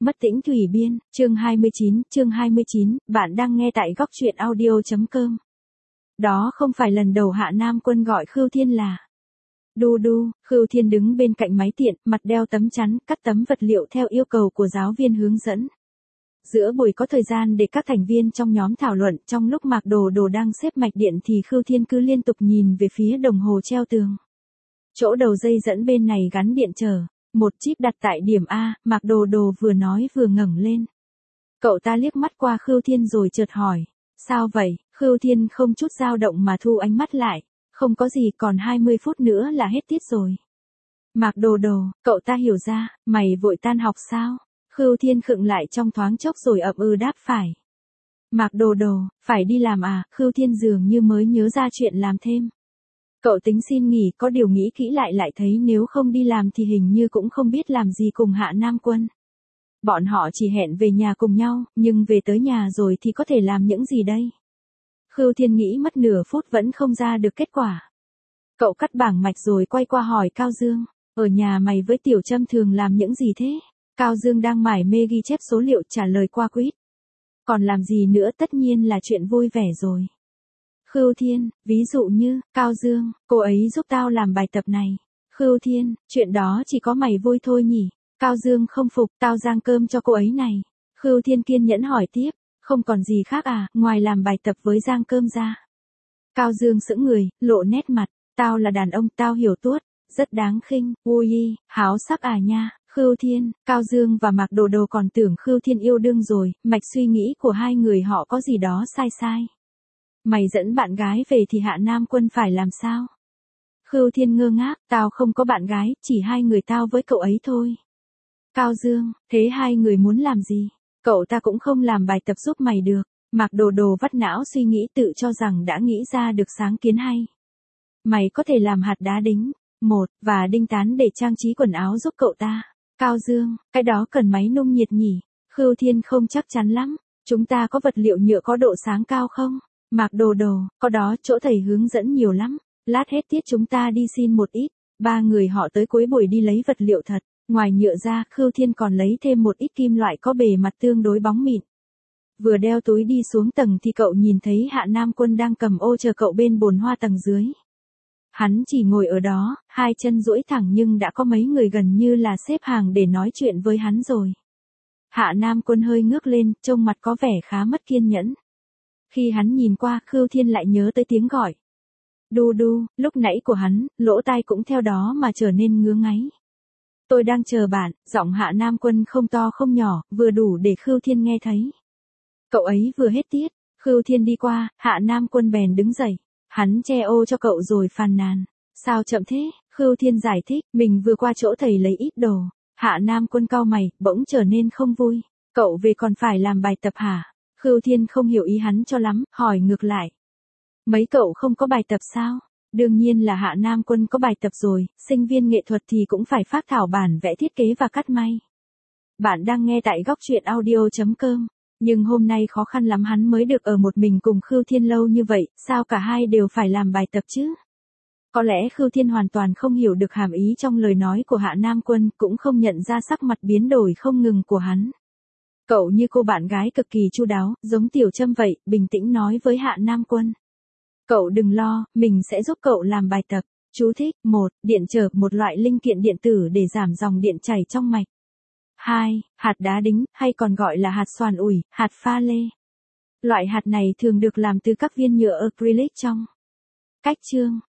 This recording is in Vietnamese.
Mất tĩnh thủy biên, chương 29, bạn đang nghe tại góc truyện audio.com. Đó không phải lần đầu Hạ Nam Quân gọi Khưu Thiên là Đu Đu. Khưu Thiên đứng bên cạnh máy tiện, mặt đeo tấm chắn, cắt tấm vật liệu theo yêu cầu của giáo viên hướng dẫn. Giữa buổi có thời gian để các thành viên trong nhóm thảo luận, trong lúc Mạc Đồ Đồ đang xếp mạch điện thì Khưu Thiên cứ liên tục nhìn về phía đồng hồ treo tường. Chỗ đầu dây dẫn bên này gắn điện trở. Một chip đặt tại điểm A, Mạc Đồ Đồ vừa nói vừa ngẩng lên. Cậu ta liếc mắt qua Khưu Thiên rồi chợt hỏi. Sao vậy? Khưu Thiên không chút dao động mà thu ánh mắt lại. Không có gì, còn 20 phút nữa là hết tiết rồi. Mạc Đồ Đồ, cậu ta hiểu ra, mày vội tan học sao? Khưu Thiên khựng lại trong thoáng chốc rồi ậm ừ đáp phải. Mạc Đồ Đồ, phải đi làm à? Khưu Thiên dường như mới nhớ ra chuyện làm thêm. Cậu tính xin nghỉ, có điều nghĩ kỹ lại thấy nếu không đi làm thì hình như cũng không biết làm gì cùng Hạ Nam Quân. Bọn họ chỉ hẹn về nhà cùng nhau, nhưng về tới nhà rồi thì có thể làm những gì đây? Khưu Thiên nghĩ mất nửa phút vẫn không ra được kết quả. Cậu cắt bảng mạch rồi quay qua hỏi Cao Dương, ở nhà mày với Tiểu Trâm thường làm những gì thế? Cao Dương đang mải mê ghi chép số liệu trả lời qua quýt. Còn làm gì nữa, tất nhiên là chuyện vui vẻ rồi. Khưu Thiên, ví dụ như, Cao Dương, cô ấy giúp tao làm bài tập này. Khưu Thiên, chuyện đó chỉ có mày vui thôi nhỉ? Cao Dương không phục, tao rang cơm cho cô ấy này. Khưu Thiên kiên nhẫn hỏi tiếp, không còn gì khác à, ngoài làm bài tập với rang cơm ra. Cao Dương sững người, lộ nét mặt, tao là đàn ông, tao hiểu tuốt, rất đáng khinh, ui, háo sắc à nha. Khưu Thiên, Cao Dương và Mạc Đồ Đồ còn tưởng Khưu Thiên yêu đương rồi, mạch suy nghĩ của hai người họ có gì đó sai. Mày dẫn bạn gái về thì Hạ Nam Quân phải làm sao? Khưu Thiên ngơ ngác, tao không có bạn gái, chỉ hai người tao với cậu ấy thôi. Cao Dương, thế hai người muốn làm gì? Cậu ta cũng không làm bài tập giúp mày được. Mạc Đồ Đồ vắt não suy nghĩ tự cho rằng đã nghĩ ra được sáng kiến hay. Mày có thể làm hạt đá đính, và đinh tán để trang trí quần áo giúp cậu ta. Cao Dương, cái đó cần máy nung nhiệt nhỉ? Khưu Thiên không chắc chắn lắm. Chúng ta có vật liệu nhựa có độ sáng cao không? Mạc Đồ Đồ, có đó, chỗ thầy hướng dẫn nhiều lắm. Lát hết tiết chúng ta đi xin một ít. Ba người họ tới cuối buổi đi lấy vật liệu thật. Ngoài nhựa ra, Khưu Thiên còn lấy thêm một ít kim loại có bề mặt tương đối bóng mịn. Vừa đeo túi đi xuống tầng thì cậu nhìn thấy Hạ Nam Quân đang cầm ô chờ cậu bên bồn hoa tầng dưới. Hắn chỉ ngồi ở đó, hai chân duỗi thẳng nhưng đã có mấy người gần như là xếp hàng để nói chuyện với hắn rồi. Hạ Nam Quân hơi ngước lên, trông mặt có vẻ khá mất kiên nhẫn. Khi hắn nhìn qua, Khưu Thiên lại nhớ tới tiếng gọi. Đu Đu, lúc nãy của hắn, lỗ tai cũng theo đó mà trở nên ngứa ngáy. Tôi đang chờ bạn, giọng Hạ Nam Quân không to không nhỏ, vừa đủ để Khưu Thiên nghe thấy. Cậu ấy vừa hết tiết, Khưu Thiên đi qua, Hạ Nam Quân bèn đứng dậy. Hắn che ô cho cậu rồi phàn nàn. Sao chậm thế? Khưu Thiên giải thích, mình vừa qua chỗ thầy lấy ít đồ. Hạ Nam Quân cau mày, bỗng trở nên không vui. Cậu về còn phải làm bài tập hả? Khưu Thiên không hiểu ý hắn cho lắm, hỏi ngược lại. Mấy cậu không có bài tập sao? Đương nhiên là Hạ Nam Quân có bài tập rồi, sinh viên nghệ thuật thì cũng phải phác thảo bản vẽ thiết kế và cắt may. Bạn đang nghe tại góc truyện audio.com. Nhưng hôm nay khó khăn lắm hắn mới được ở một mình cùng Khưu Thiên lâu như vậy, sao cả hai đều phải làm bài tập chứ? Có lẽ Khưu Thiên hoàn toàn không hiểu được hàm ý trong lời nói của Hạ Nam Quân, cũng không nhận ra sắc mặt biến đổi không ngừng của hắn. Cậu như cô bạn gái cực kỳ chu đáo, giống Tiểu Trâm vậy, bình tĩnh nói với Hạ Nam Quân. Cậu đừng lo, mình sẽ giúp cậu làm bài tập. Chú thích, 1. Điện trở, một loại linh kiện điện tử để giảm dòng điện chảy trong mạch. 2. Hạt đá đính, hay còn gọi là hạt xoàn ủi, hạt pha lê. Loại hạt này thường được làm từ các viên nhựa acrylic trong. Cách chương